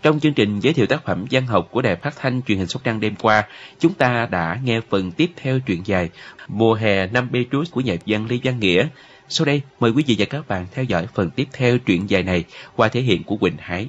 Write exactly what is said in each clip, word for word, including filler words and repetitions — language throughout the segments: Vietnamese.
Trong chương trình giới thiệu tác phẩm văn học của Đài Phát thanh Truyền hình Sóc Trăng đêm qua, chúng ta đã nghe phần tiếp theo truyện dài Mùa hè năm Petrus của nhà văn Lê Văn Nghĩa. Sau đây, mời quý vị và các bạn theo dõi phần tiếp theo truyện dài này qua thể hiện của Quỳnh Hải.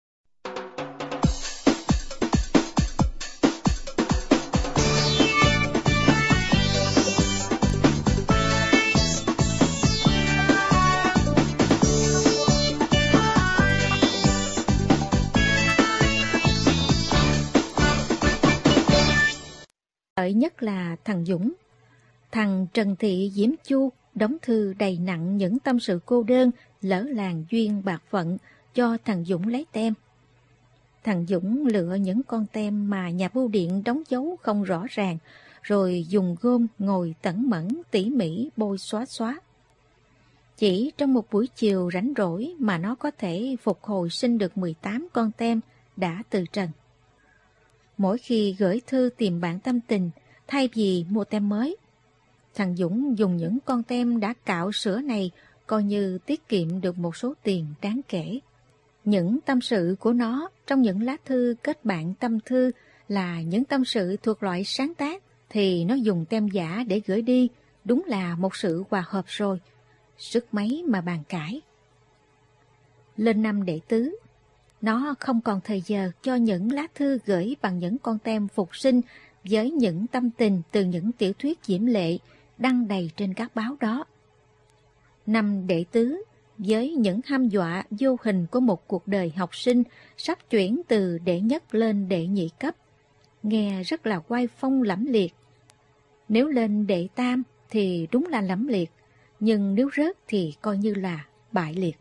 Lợi nhất là thằng Dũng. Thằng Trần Thị Diễm Chu đóng thư đầy nặng những tâm sự cô đơn, lỡ làng duyên bạc phận cho thằng Dũng lấy tem. Thằng Dũng lựa những con tem mà nhà bưu điện đóng dấu không rõ ràng, rồi dùng gôm ngồi tẩn mẫn tỉ mỉ bôi xóa xóa. Chỉ trong một buổi chiều rảnh rỗi mà nó có thể phục hồi sinh được mười tám con tem đã từ trần. Mỗi khi gửi thư tìm bạn tâm tình, thay vì mua tem mới, thằng Dũng dùng những con tem đã cạo sữa này coi như tiết kiệm được một số tiền đáng kể. Những tâm sự của nó trong những lá thư kết bạn tâm thư là những tâm sự thuộc loại sáng tác, thì nó dùng tem giả để gửi đi, đúng là một sự hòa hợp rồi. Sức mấy mà bàn cãi. Lên năm đệ tứ, nó không còn thời giờ cho những lá thư gửi bằng những con tem phục sinh với những tâm tình từ những tiểu thuyết diễm lệ đăng đầy trên các báo đó. Năm đệ tứ, với những hăm dọa vô hình của một cuộc đời học sinh sắp chuyển từ đệ nhất lên đệ nhị cấp, nghe rất là oai phong lẫm liệt. Nếu lên đệ tam thì đúng là lẫm liệt, nhưng nếu rớt thì coi như là bại liệt.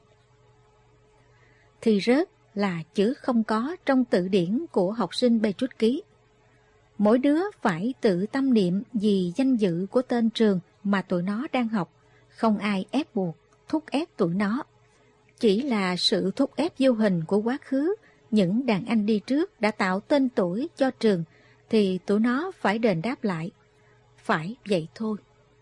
Thì rớt là chữ không có trong từ điển của học sinh Petrus ký. Mỗi đứa phải tự tâm niệm vì danh dự của tên trường mà tụi nó đang học, không ai ép buộc, thúc ép tụi nó. Chỉ là sự thúc ép vô hình của quá khứ, những đàn anh đi trước đã tạo tên tuổi cho trường, thì tụi nó phải đền đáp lại. Phải vậy thôi.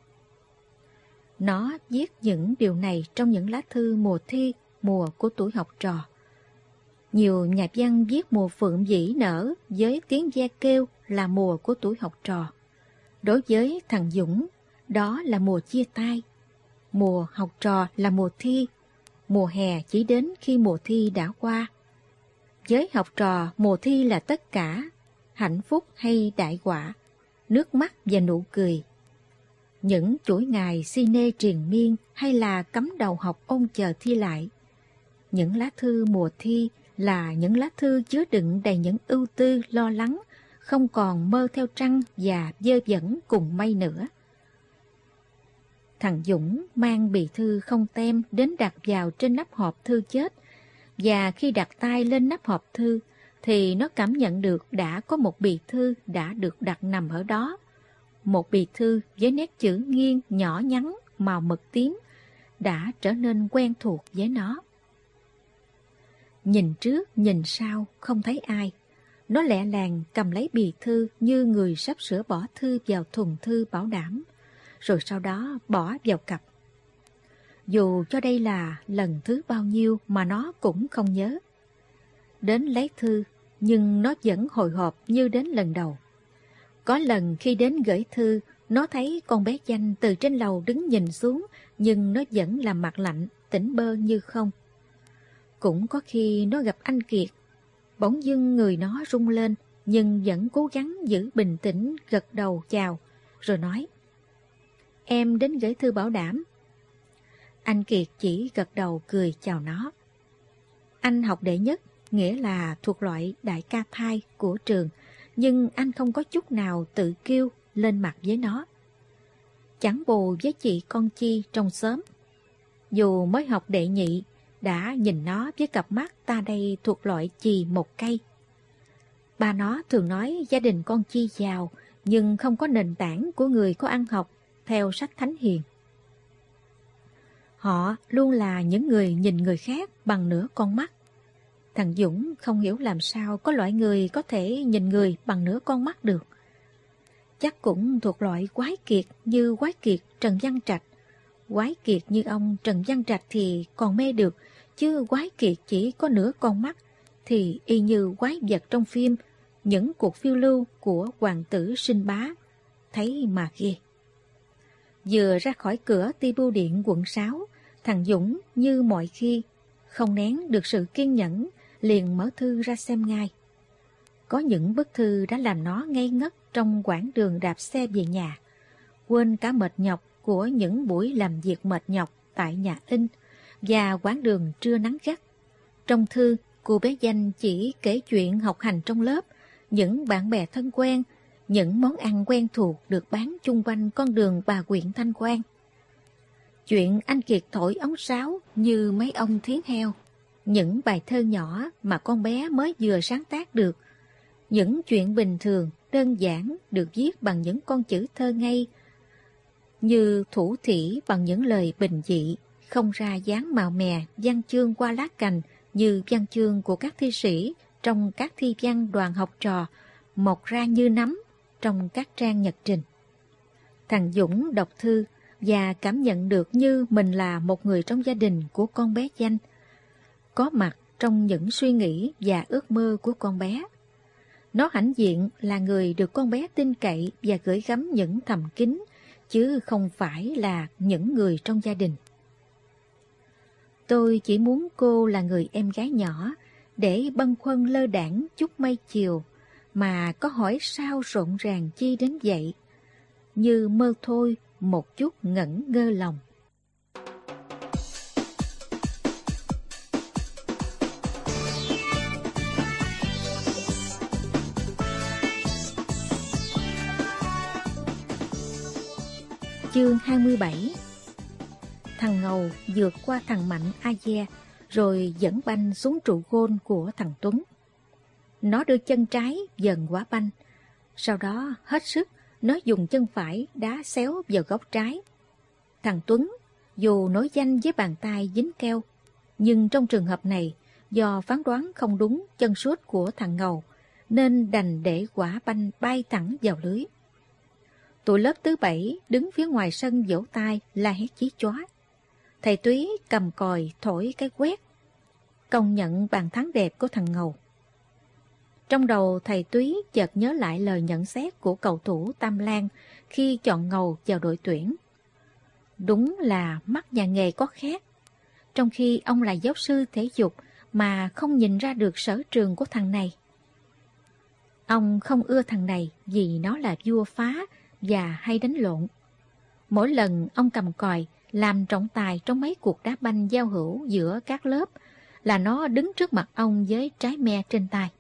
Nó viết những điều này trong những lá thư mùa thi, mùa của tuổi học trò. Nhiều nhà văn viết mùa phượng dĩ nở với tiếng ve kêu là mùa của tuổi học trò. Đối với thằng Dũng, đó là mùa chia tay. Mùa học trò là mùa thi. Mùa hè chỉ đến khi mùa thi đã qua. Với học trò, mùa thi là tất cả, hạnh phúc hay đại họa, nước mắt và nụ cười. Những chuỗi ngày si nê triền miên hay là cắm đầu học ôn chờ thi lại. Những lá thư mùa thi là những lá thư chứa đựng đầy những ưu tư lo lắng, không còn mơ theo trăng và dơ dẫn cùng mây nữa. Thằng Dũng mang bì thư không tem đến đặt vào trên nắp hộp thư chết, và khi đặt tay lên nắp hộp thư thì nó cảm nhận được đã có một bì thư đã được đặt nằm ở đó. Một bì thư với nét chữ nghiêng nhỏ nhắn màu mực tím đã trở nên quen thuộc với nó. Nhìn trước nhìn sau không thấy ai, nó lẹ làng cầm lấy bì thư như người sắp sửa bỏ thư vào thùng thư bảo đảm, rồi sau đó bỏ vào cặp. Dù cho đây là lần thứ bao nhiêu mà nó cũng không nhớ. Đến lấy thư, nhưng nó vẫn hồi hộp như đến lần đầu. Có lần khi đến gửi thư, nó thấy con bé Danh từ trên lầu đứng nhìn xuống, nhưng nó vẫn làm mặt lạnh, tỉnh bơ như không. Cũng có khi nó gặp anh Kiệt, bỗng dưng người nó rung lên, nhưng vẫn cố gắng giữ bình tĩnh, gật đầu chào, rồi nói: "Em đến gửi thư bảo đảm." Anh Kiệt chỉ gật đầu cười chào nó. Anh học đệ nhất, nghĩa là thuộc loại đại ca thai của trường, nhưng anh không có chút nào tự kiêu lên mặt với nó. Chẳng bù với chị con Chi trong xóm. Dù mới học đệ nhị, đã nhìn nó với cặp mắt ta đây thuộc loại chì một cây. Ba nó thường nói gia đình con Chi giàu, nhưng không có nền tảng của người có ăn học theo sách thánh hiền. Họ luôn là những người nhìn người khác bằng nửa con mắt. Thằng Dũng không hiểu làm sao có loại người có thể nhìn người bằng nửa con mắt được. Chắc cũng thuộc loại quái kiệt như quái kiệt Trần Văn Trạch. Quái kiệt như ông Trần Văn Trạch thì còn mê được, chứ quái kiệt chỉ có nửa con mắt thì y như quái vật trong phim, những cuộc phiêu lưu của hoàng tử Sinh Bá, thấy mà ghê. Vừa ra khỏi cửa ti bưu điện quận sáu, thằng Dũng như mọi khi, không nén được sự kiên nhẫn, liền mở thư ra xem ngay. Có những bức thư đã làm nó ngây ngất trong quãng đường đạp xe về nhà, quên cả mệt nhọc của những buổi làm việc mệt nhọc tại nhà in và quãng đường trưa nắng gắt. Trong thư, cô bé Danh chỉ kể chuyện học hành trong lớp, những bạn bè thân quen, những món ăn quen thuộc được bán chung quanh con đường bà quyện Thanh Quan. Chuyện anh Kiệt thổi ống sáo như mấy ông thiến heo, những bài thơ nhỏ mà con bé mới vừa sáng tác được, những chuyện bình thường, đơn giản được viết bằng những con chữ thơ ngây, như thủ thỉ bằng những lời bình dị, không ra dáng màu mè, văn chương qua lá cành như văn chương của các thi sĩ trong các thi văn đoàn học trò, mọc ra như nấm trong các trang nhật trình. Thằng Dũng đọc thư và cảm nhận được như mình là một người trong gia đình của con bé Danh, có mặt trong những suy nghĩ và ước mơ của con bé. Nó hãnh diện là người được con bé tin cậy và gửi gắm những thầm kín, chứ không phải là những người trong gia đình. Tôi chỉ muốn cô là người em gái nhỏ, để bâng khuâng lơ đãng chút mây chiều, mà có hỏi sao rộn ràng chi đến vậy, như mơ thôi một chút ngẩn ngơ lòng. Chương hai mươi bảy. Thằng Ngầu vượt qua thằng Mạnh A Gia, rồi dẫn banh xuống trụ gôn của thằng Tuấn. Nó đưa chân trái dần quả banh, sau đó hết sức nó dùng chân phải đá xéo vào góc trái. Thằng Tuấn dù nổi danh với bàn tay dính keo, nhưng trong trường hợp này do phán đoán không đúng chân sút của thằng Ngầu nên đành để quả banh bay thẳng vào lưới. Tụi lớp thứ bảy đứng phía ngoài sân vỗ tay la hét chí chóa. Thầy Túy cầm còi thổi cái quét, công nhận bàn thắng đẹp của thằng Ngầu. Trong đầu thầy Túy chợt nhớ lại lời nhận xét của cầu thủ Tam Lan khi chọn Ngầu vào đội tuyển. Đúng là mắt nhà nghề có khác. Trong khi ông là giáo sư thể dục mà không nhìn ra được sở trường của thằng này. Ông không ưa thằng này vì nó là vua phá và hay đánh lộn. Mỗi lần ông cầm còi làm trọng tài trong mấy cuộc đá banh giao hữu giữa các lớp là nó đứng trước mặt ông với trái me trên tay.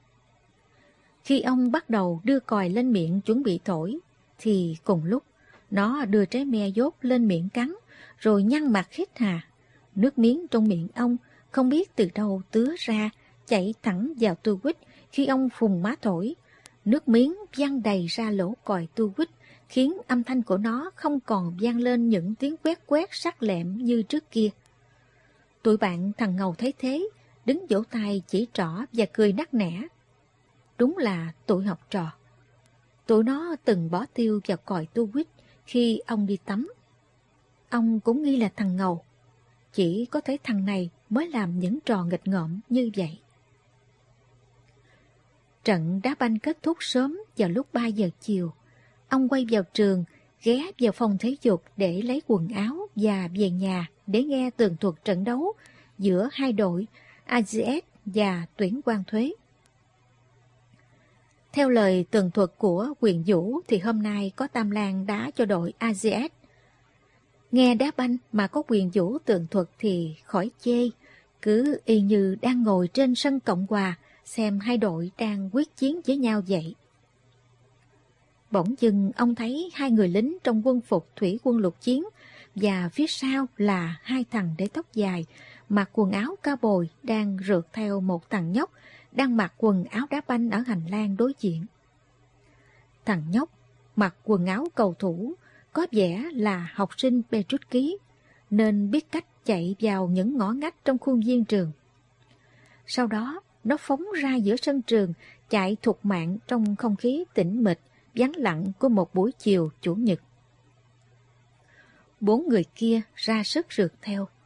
Khi ông bắt đầu đưa còi lên miệng chuẩn bị thổi, thì cùng lúc nó đưa trái me dốt lên miệng cắn, rồi nhăn mặt hít hà. Nước miếng trong miệng ông không biết từ đâu tứa ra, chảy thẳng vào tua quýt khi ông phùng má thổi. Nước miếng văng đầy ra lỗ còi tua quýt, khiến âm thanh của nó không còn vang lên những tiếng quét quét sắc lẹm như trước kia. Tụi bạn thằng Ngầu thấy thế, đứng vỗ tay chỉ trỏ và cười nắc nẻ. Đúng là tụi học trò. Tụi nó từng bỏ tiêu vào còi tua quýt khi ông đi tắm. Ông cũng nghi là thằng Ngầu. Chỉ có thể thằng này mới làm những trò nghịch ngợm như vậy. Trận đá banh kết thúc sớm vào lúc ba giờ chiều. Ông quay vào trường, ghé vào phòng thể dục để lấy quần áo và về nhà để nghe tường thuật trận đấu giữa hai đội a giê ét và tuyển Quan Thuế. Theo lời tường thuật của Quyền Vũ thì hôm nay có Tam Lan đá cho đội a giê ét. Nghe đá banh mà có Quyền Vũ tường thuật thì khỏi chê, cứ y như đang ngồi trên sân Cộng Hòa xem hai đội đang quyết chiến với nhau vậy. Bỗng dưng ông thấy hai người lính trong quân phục thủy quân lục chiến và phía sau là hai thằng để tóc dài, mặc quần áo cao bồi đang rượt theo một thằng nhóc đang mặc quần áo đá banh ở hành lang đối diện. Thằng nhóc mặc quần áo cầu thủ, có vẻ là học sinh Petrus nên biết cách chạy vào những ngõ ngách trong khuôn viên trường. Sau đó nó phóng ra giữa sân trường, chạy thục mạng trong không khí tĩnh mịch vắng lặng của một buổi chiều chủ nhật. Bốn người kia ra sức rượt theo.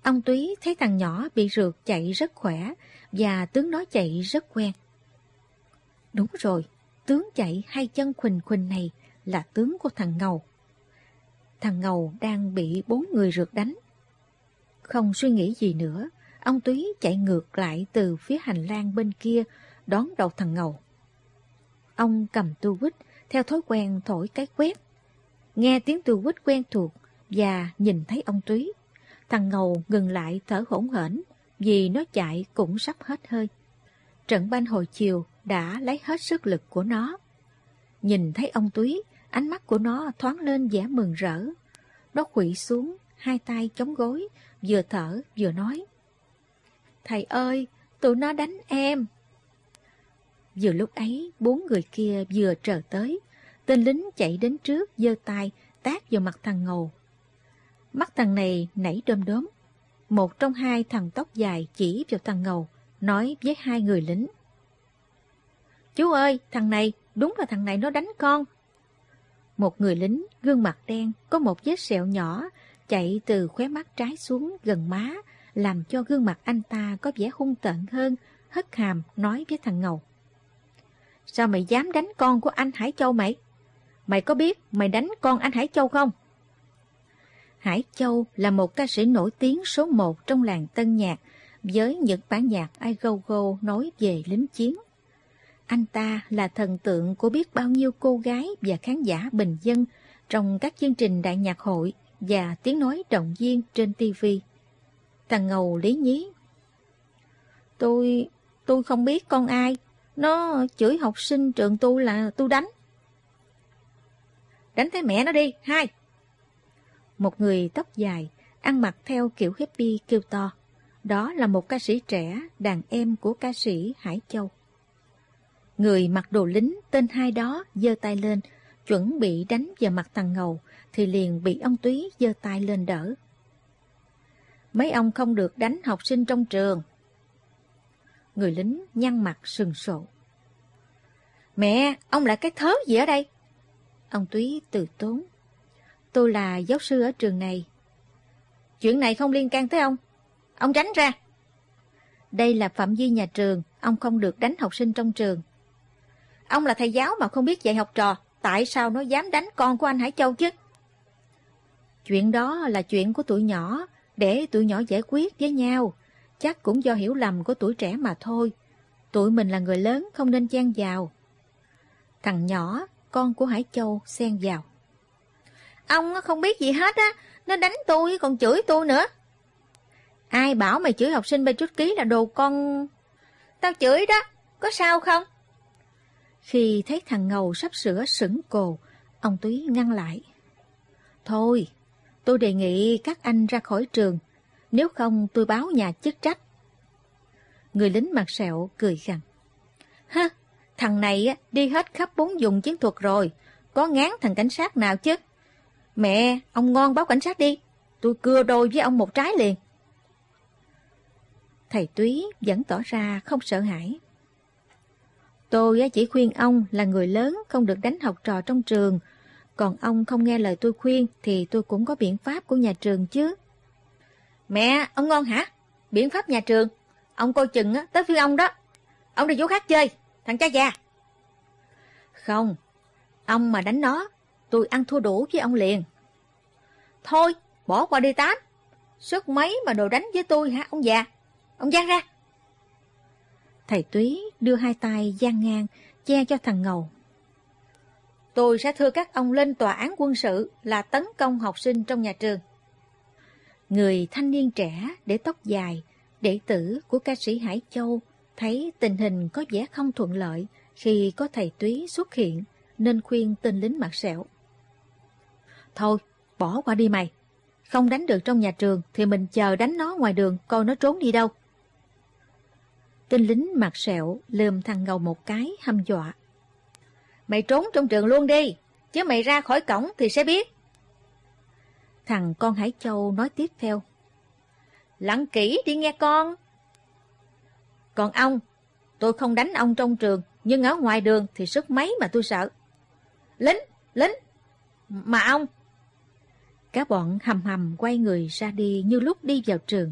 Ông Túy thấy thằng nhỏ bị rượt chạy rất khỏe và tướng nó chạy rất quen. Đúng rồi, tướng chạy hai chân khuỳnh khuỳnh này là tướng của thằng Ngầu. Thằng Ngầu đang bị bốn người rượt đánh. Không suy nghĩ gì nữa, ông Túy chạy ngược lại từ phía hành lang bên kia đón đầu thằng Ngầu. Ông cầm tu quýt theo thói quen thổi cái quét. Nghe tiếng tu quýt quen thuộc và nhìn thấy ông Túy, thằng Ngầu ngừng lại thở hổn hển vì nó chạy cũng sắp hết hơi. Trận banh hồi chiều đã lấy hết sức lực của nó. Nhìn thấy ông Túy, ánh mắt của nó thoáng lên vẻ mừng rỡ. Nó khuỵu xuống, hai tay chống gối, vừa thở vừa nói: "Thầy ơi, tụi nó đánh em." Vừa lúc ấy, bốn người kia vừa trở tới. Tên lính chạy đến trước, giơ tay tát vào mặt thằng Ngầu. Mắt thằng này nảy đom đóm. Một trong hai thằng tóc dài chỉ vào thằng Ngầu, nói với hai người lính: "Chú ơi, thằng này, đúng là thằng này nó đánh con." Một người lính gương mặt đen, có một vết sẹo nhỏ chạy từ khóe mắt trái xuống gần má, làm cho gương mặt anh ta có vẻ hung tợn hơn, hất hàm nói với thằng Ngầu: "Sao mày dám đánh con của anh Hải Châu mày? Mày có biết mày đánh con anh Hải Châu không?" Hải Châu là một ca sĩ nổi tiếng số một trong làng tân nhạc với những bản nhạc I Go Go nói về lính chiến. Anh ta là thần tượng của biết bao nhiêu cô gái và khán giả bình dân trong các chương trình đại nhạc hội và tiếng nói động viên trên ti vi. Thằng Ngầu lý nhí: Tôi, tôi không biết con ai. Nó chửi học sinh trường tôi là tôi đánh." "Đánh thấy mẹ nó đi, hai." Một người tóc dài, ăn mặc theo kiểu hippie kêu to. Đó là một ca sĩ trẻ, đàn em của ca sĩ Hải Châu. Người mặc đồ lính tên hai đó giơ tay lên, chuẩn bị đánh vào mặt thằng Ngầu, thì liền bị ông Túy giơ tay lên đỡ. "Mấy ông không được đánh học sinh trong trường." Người lính nhăn mặt sừng sộ. "Mẹ, ông là cái thớ gì ở đây?" Ông Túy từ tốn: "Tôi là giáo sư ở trường này." "Chuyện này không liên can tới ông. Ông tránh ra." "Đây là phạm vi nhà trường, ông không được đánh học sinh trong trường." "Ông là thầy giáo mà không biết dạy học trò, tại sao nó dám đánh con của anh Hải Châu chứ?" "Chuyện đó là chuyện của tụi nhỏ, để tụi nhỏ giải quyết với nhau. Chắc cũng do hiểu lầm của tuổi trẻ mà thôi. Tụi mình là người lớn, không nên chen vào." Thằng nhỏ, con của Hải Châu, xen vào: "Ông không biết gì hết á, nó đánh tôi còn chửi tôi nữa." "Ai bảo mày chửi học sinh bên chút ký là đồ con?" "Tao chửi đó, có sao không?" Khi thấy thằng Ngầu sắp sửa sững cồ, ông Túy ngăn lại: "Thôi, tôi đề nghị các anh ra khỏi trường, nếu không tôi báo nhà chức trách." Người lính mặt sẹo cười gằn: "Hơ, thằng này đi hết khắp bốn vùng chiến thuật rồi, có ngán thằng cảnh sát nào chứ. Mẹ, ông ngon báo cảnh sát đi, tôi cưa đôi với ông một trái liền." Thầy Túy vẫn tỏ ra không sợ hãi: "Tôi chỉ khuyên ông là người lớn không được đánh học trò trong trường, còn ông không nghe lời tôi khuyên thì tôi cũng có biện pháp của nhà trường chứ." "Mẹ, ông ngon hả? Biện pháp nhà trường? Ông coi chừng tới phía ông đó. Ông đi chỗ khác chơi, thằng cha già." "Không, ông mà đánh nó, tôi ăn thua đủ với ông liền." "Thôi, bỏ qua đi Tám. Sức mấy mà đồ đánh với tôi hả ông già? Ông giang ra." Thầy Túy đưa hai tay dang ngang, che cho thằng Ngầu: "Tôi sẽ thưa các ông lên tòa án quân sự là tấn công học sinh trong nhà trường." Người thanh niên trẻ để tóc dài, đệ tử của ca sĩ Hải Châu, thấy tình hình có vẻ không thuận lợi khi có thầy Túy xuất hiện, nên khuyên tên lính mặt sẹo: "Thôi, bỏ qua đi mày. Không đánh được trong nhà trường thì mình chờ đánh nó ngoài đường coi nó trốn đi đâu." Tên lính mặt sẹo lườm thằng Ngầu một cái hăm dọa: "Mày trốn trong trường luôn đi, chứ mày ra khỏi cổng thì sẽ biết." Thằng con Hải Châu nói tiếp theo: "Lặng kỹ đi nghe con. Còn ông, tôi không đánh ông trong trường, nhưng ở ngoài đường thì sức mấy mà tôi sợ. Lính, lính, mà ông." Cả bọn hầm hầm quay người ra đi như lúc đi vào trường.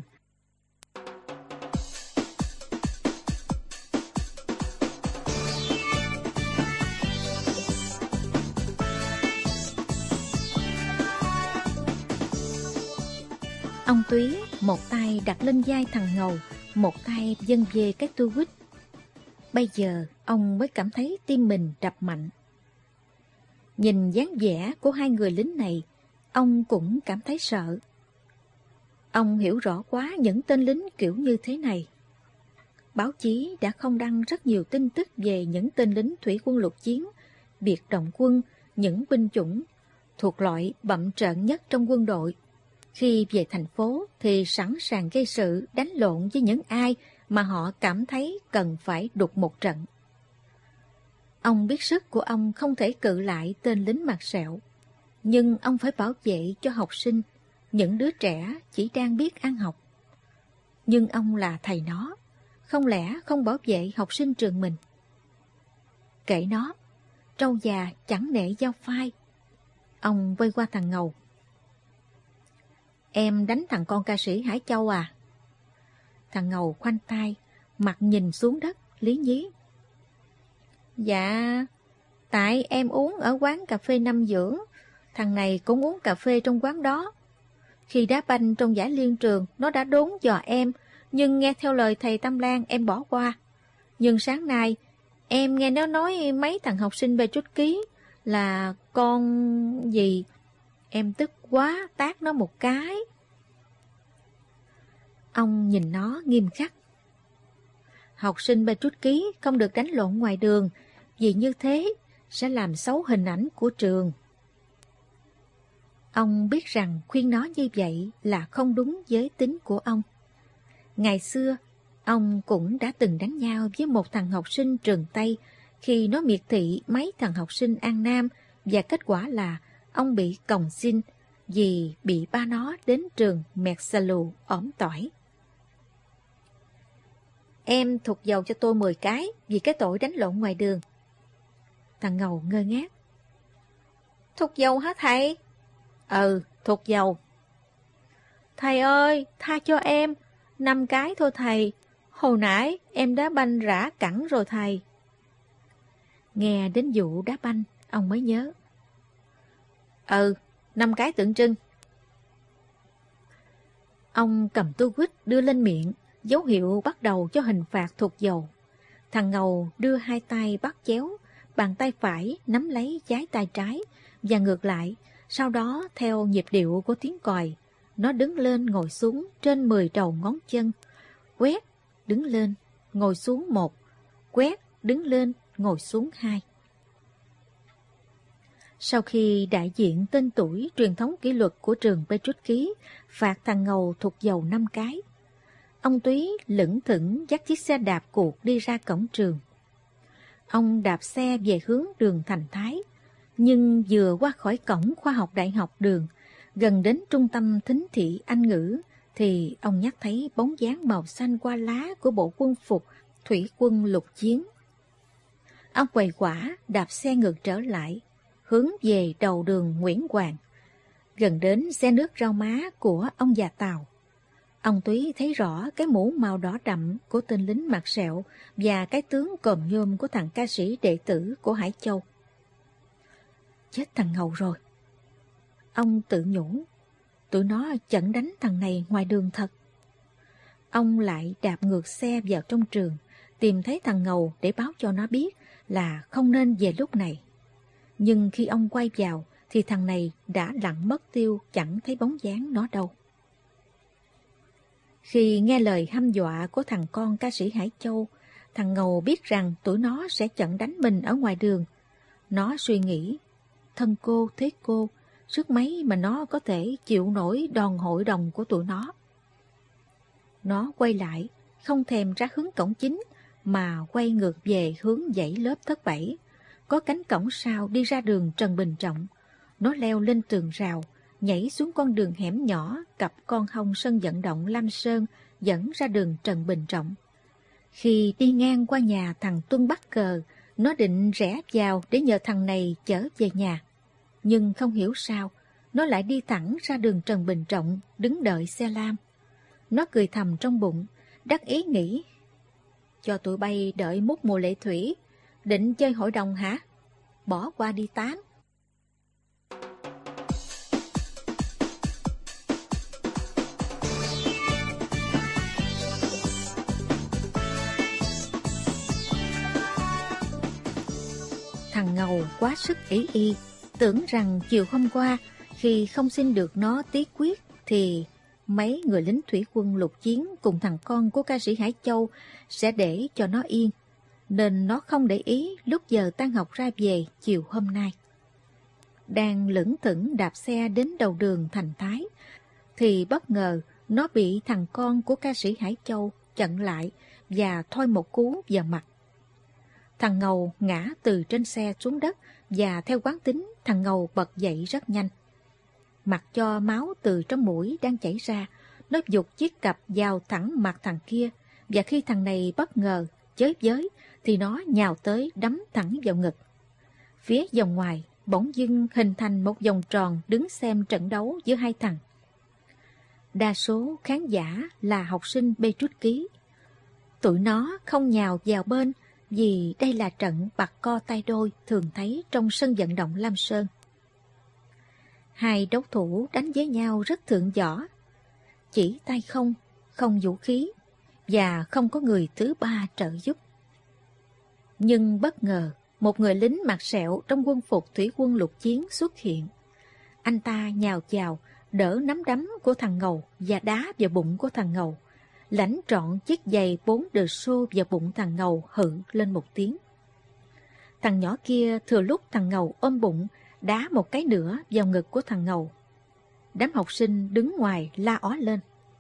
Ông Túy một tay đặt lên vai thằng Ngầu, một tay vân về cái tua quýt. Bây giờ ông mới cảm thấy tim mình đập mạnh. Nhìn dáng vẻ của hai người lính này, ông cũng cảm thấy sợ. Ông hiểu rõ quá những tên lính kiểu như thế này. Báo chí đã không đăng rất nhiều tin tức về những tên lính thủy quân lục chiến, biệt động quân, những binh chủng thuộc loại bậm trợn nhất trong quân đội. Khi về thành phố thì sẵn sàng gây sự, đánh lộn với những ai mà họ cảm thấy cần phải đục một trận. Ông biết sức của ông không thể cự lại tên lính mặt sẹo, nhưng ông phải bảo vệ cho học sinh, những đứa trẻ chỉ đang biết ăn học. Nhưng ông là thầy nó, không lẽ không bảo vệ học sinh trường mình? Kệ nó, trâu già chẳng nể dao phai. Ông quay qua thằng Ngầu. Em đánh thằng con ca sĩ Hải Châu à? Thằng Ngầu khoanh tay, mặt nhìn xuống đất, lý nhí. Dạ, tại em uống ở quán cà phê Năm Dưỡng, thằng này cũng uống cà phê trong quán đó. Khi đá banh trong giải liên trường, nó đã đốn dò em, nhưng nghe theo lời thầy Tâm Lan em bỏ qua. Nhưng sáng nay, em nghe nó nói mấy thằng học sinh bê trút ký là con gì. Em tức quá, tát nó một cái. Ông nhìn nó nghiêm khắc. Học sinh bê trút ký không được đánh lộn ngoài đường, vì như thế sẽ làm xấu hình ảnh của trường. Ông biết rằng khuyên nó như vậy là không đúng với tính của ông. Ngày xưa, ông cũng đã từng đánh nhau với một thằng học sinh trường Tây khi nó miệt thị mấy thằng học sinh An Nam, và kết quả là ông bị còng xin vì bị ba nó đến trường mẹt xà lù ỏm tỏi. Em thuộc dầu cho tôi mười cái vì cái tội đánh lộn ngoài đường. Thằng Ngầu ngơ ngác. Thuộc dầu hả thầy? Ừ, thuộc dầu. Thầy ơi, tha cho em, năm cái thôi thầy. Hồi nãy em đá banh rã cẳng rồi thầy. Nghe đến vụ đá banh, ông mới nhớ. Ừ, năm cái tượng trưng. Ông cầm tô quýt đưa lên miệng, dấu hiệu bắt đầu cho hình phạt thuộc dầu. Thằng Ngầu đưa hai tay bắt chéo, bàn tay phải nắm lấy trái tay trái và ngược lại, sau đó theo nhịp điệu của tiếng còi, nó đứng lên ngồi xuống trên mười đầu ngón chân, quét, đứng lên, ngồi xuống một, quét, đứng lên, ngồi xuống hai. Sau khi đại diện tên tuổi truyền thống kỷ luật của trường bê trút ký phạt thằng Ngầu thuộc dầu năm cái, ông Túy lững thững dắt chiếc xe đạp cuộc đi ra cổng trường. Ông đạp xe về hướng đường Thành Thái, nhưng vừa qua khỏi cổng khoa học đại học đường, gần đến trung tâm thính thị Anh ngữ, thì ông nhắc thấy bóng dáng màu xanh qua lá của bộ quân phục thủy quân lục chiến. Ông quầy quả đạp xe ngược trở lại, hướng về đầu đường Nguyễn Hoàng, gần đến xe nước rau má của ông già Tàu. Ông Túy thấy rõ cái mũ màu đỏ đậm của tên lính mặt sẹo và cái tướng còm nhôm của thằng ca sĩ đệ tử của Hải Châu. Chết thằng Ngầu rồi. Ông tự nhủ, tụi nó chẩn đánh thằng này ngoài đường thật. Ông lại đạp ngược xe vào trong trường, tìm thấy thằng Ngầu để báo cho nó biết là không nên về lúc này. Nhưng khi ông quay vào thì thằng này đã lặn mất tiêu, chẳng thấy bóng dáng nó đâu. Khi nghe lời hăm dọa của thằng con ca sĩ Hải Châu, thằng Ngầu biết rằng tụi nó sẽ chặn đánh mình ở ngoài đường. Nó suy nghĩ, thân cô thế cô, sức mấy mà nó có thể chịu nổi đòn hội đồng của tụi nó. Nó quay lại, không thèm ra hướng cổng chính, mà quay ngược về hướng dãy lớp thất bảy. Có cánh cổng sau đi ra đường Trần Bình Trọng. Nó leo lên tường rào, nhảy xuống con đường hẻm nhỏ cặp con hông sân vận động Lam Sơn dẫn ra đường Trần Bình Trọng. Khi đi ngang qua nhà thằng Tuân Bắc Cờ, nó định rẽ vào để nhờ thằng này chở về nhà. Nhưng không hiểu sao, nó lại đi thẳng ra đường Trần Bình Trọng đứng đợi xe lam. Nó cười thầm trong bụng, đắc ý nghĩ, cho tụi bay đợi mút mùa lệ thủy, định chơi hội đồng hả? Bỏ qua đi Tám. Thằng Ngầu quá sức ý y, tưởng rằng chiều hôm qua khi không xin được nó tí quyết thì mấy người lính thủy quân lục chiến cùng thằng con của ca sĩ Hải Châu sẽ để cho nó yên, nên nó không để ý lúc giờ tan học ra về chiều hôm nay. Đang lững thững đạp xe đến đầu đường Thành Thái, thì bất ngờ nó bị thằng con của ca sĩ Hải Châu chặn lại và thoi một cú vào mặt. Thằng Ngầu ngã từ trên xe xuống đất và theo quán tính thằng Ngầu bật dậy rất nhanh. Mặc cho máu từ trong mũi đang chảy ra, nó giục chiếc cặp vào thẳng mặt thằng kia, và khi thằng này bất ngờ chới với thì nó nhào tới đấm thẳng vào ngực. Phía vòng ngoài bỗng dưng hình thành một vòng tròn đứng xem trận đấu giữa hai thằng. Đa số khán giả là học sinh bê trút ký. Tụi nó không nhào vào bên vì đây là trận bặt co tay đôi thường thấy trong sân vận động Lam Sơn. Hai đấu thủ đánh với nhau rất thượng võ, chỉ tay không, không vũ khí và không có người thứ ba trợ giúp. Nhưng bất ngờ, một người lính mặt sẹo trong quân phục thủy quân lục chiến xuất hiện. Anh ta nhào vào, đỡ nắm đấm của thằng Ngầu và đá vào bụng của thằng Ngầu, lãnh trọn chiếc giày bốn đờ xô vào bụng thằng Ngầu hự lên một tiếng. Thằng nhỏ kia thừa lúc thằng Ngầu ôm bụng, đá một cái nữa vào ngực của thằng Ngầu. Đám học sinh đứng ngoài la ó lên.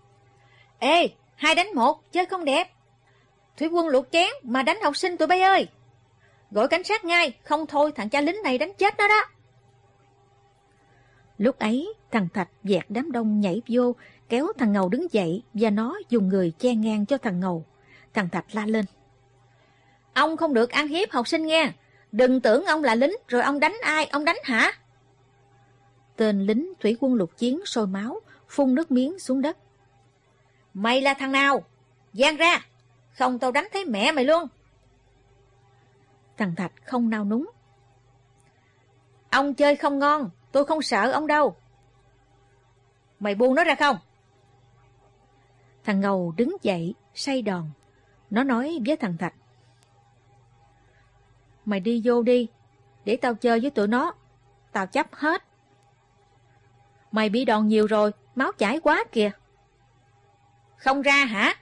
Ê, hai đánh một, chơi không đẹp. Thủy quân lục chén mà đánh học sinh tụi bay ơi. Gọi cảnh sát ngay, không thôi thằng cha lính này đánh chết nó đó. Lúc ấy, thằng Thạch dẹt đám đông nhảy vô, kéo thằng Ngầu đứng dậy và nó dùng người che ngang cho thằng Ngầu. Thằng Thạch la lên. Ông không được ăn hiếp học sinh nghe. Đừng tưởng ông là lính rồi ông đánh ai, ông đánh hả? Tên lính thủy quân lục chiến sôi máu, phun nước miếng xuống đất. Mày là thằng nào? Giang ra, không tao đánh thấy mẹ mày luôn. Thằng Thạch không nao núng. Ông chơi không ngon, tôi không sợ ông đâu. Mày buông nó ra không? Thằng Ngầu đứng dậy, say đòn. Nó nói với thằng Thạch. Mày đi vô đi, để tao chơi với tụi nó. Tao chấp hết. Mày bị đòn nhiều rồi, máu chảy quá kìa. Không ra hả?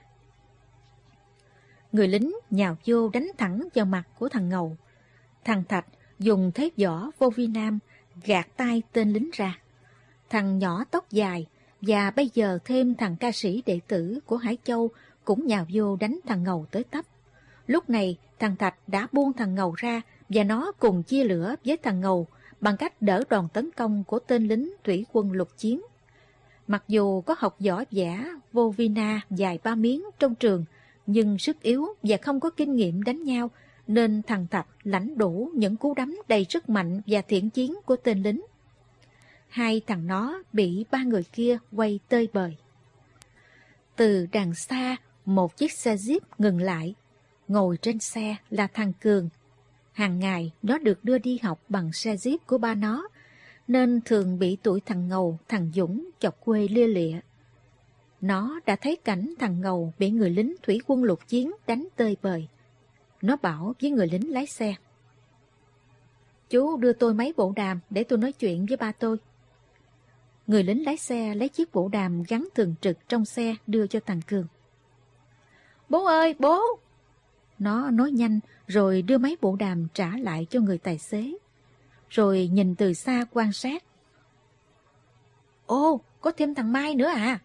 Người lính nhào vô đánh thẳng vào mặt của thằng Ngầu. Thằng Thạch dùng thế võ vô vi nam gạt tay tên lính ra. Thằng nhỏ tóc dài và bây giờ thêm thằng ca sĩ đệ tử của Hải Châu cũng nhào vô đánh thằng Ngầu tới tấp. Lúc này thằng Thạch đã buông thằng Ngầu ra và nó cùng chia lửa với thằng Ngầu bằng cách đỡ đòn tấn công của tên lính thủy quân lục chiến. Mặc dù có học võ giả vô vi na dài ba miếng trong trường, nhưng sức yếu và không có kinh nghiệm đánh nhau, nên thằng Thạch lãnh đủ những cú đấm đầy sức mạnh và thiện chiến của tên lính. Hai thằng nó bị ba người kia quay tơi bời. Từ đằng xa, một chiếc xe Jeep ngừng lại. Ngồi trên xe là thằng Cường. Hàng ngày nó được đưa đi học bằng xe Jeep của ba nó, nên thường bị tụi thằng Ngầu, thằng Dũng chọc quê lia lịa. Nó đã thấy cảnh thằng Ngầu bị người lính thủy quân lục chiến đánh tơi bời. Nó bảo với người lính lái xe. Chú đưa tôi mấy bộ đàm để tôi nói chuyện với ba tôi. Người lính lái xe lấy chiếc bộ đàm gắn thường trực trong xe đưa cho thằng Cường. Bố ơi, bố! Nó nói nhanh rồi đưa mấy bộ đàm trả lại cho người tài xế. Rồi nhìn từ xa quan sát. Ô, có thêm thằng Mai nữa à?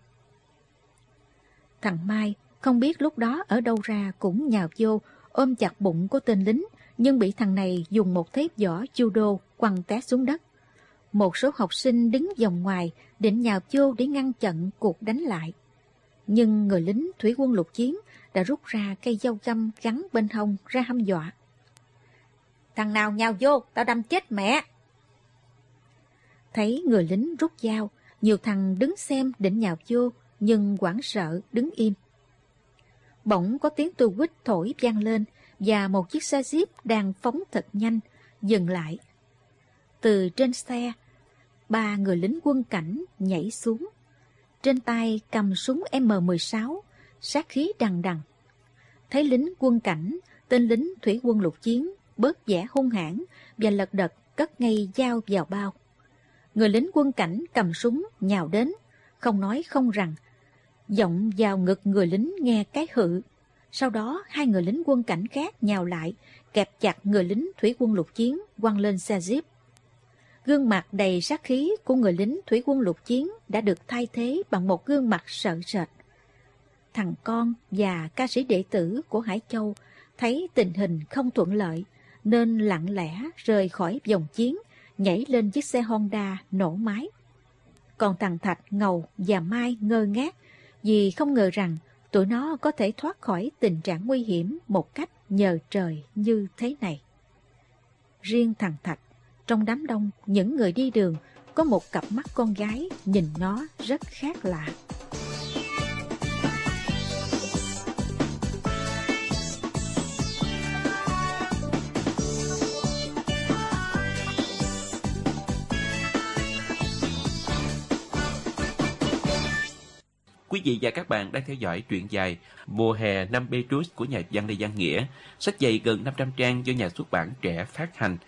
Thằng Mai không biết lúc đó ở đâu ra cũng nhào vô ôm chặt bụng của tên lính, nhưng bị thằng này dùng một thế võ judo quăng té xuống đất. Một số học sinh đứng vòng ngoài định nhào vô để ngăn chặn cuộc đánh lại. Nhưng người lính thủy quân lục chiến đã rút ra cây dao găm gắn bên hông ra hăm dọa. Thằng nào nhào vô, tao đâm chết mẹ! Thấy người lính rút dao, nhiều thằng đứng xem định nhào vô, nhưng hoảng sợ đứng im. Bỗng có tiếng tu quýt thổi vang lên, và một chiếc xe jeep đang phóng thật nhanh, dừng lại. Từ trên xe, ba người lính quân cảnh nhảy xuống. Trên tay cầm súng M mười sáu, sát khí đằng đằng. Thấy lính quân cảnh, tên lính thủy quân lục chiến bớt vẻ hung hãn và lật đật cất ngay dao vào bao. Người lính quân cảnh cầm súng nhào đến, không nói không rằng, giọng vào ngực người lính nghe cái hự. Sau đó hai người lính quân cảnh khác nhào lại, kẹp chặt người lính thủy quân lục chiến quăng lên xe jeep. Gương mặt đầy sát khí của người lính thủy quân lục chiến đã được thay thế bằng một gương mặt sợ sệt. Thằng con và ca sĩ đệ tử của Hải Châu thấy tình hình không thuận lợi nên lặng lẽ rời khỏi vòng chiến, nhảy lên chiếc xe Honda nổ máy. Còn thằng Thạch, Ngầu và Mai ngơ ngác vì không ngờ rằng tụi nó có thể thoát khỏi tình trạng nguy hiểm một cách nhờ trời như thế này. Riêng thằng Thạch, trong đám đông những người đi đường, có một cặp mắt con gái nhìn nó rất khác lạ. Quý vị và các bạn đang theo dõi truyện dài Mùa hè năm Petrus của nhà văn Lê Văn Nghĩa, sách dày gần năm trăm trang do nhà xuất bản Trẻ phát hành.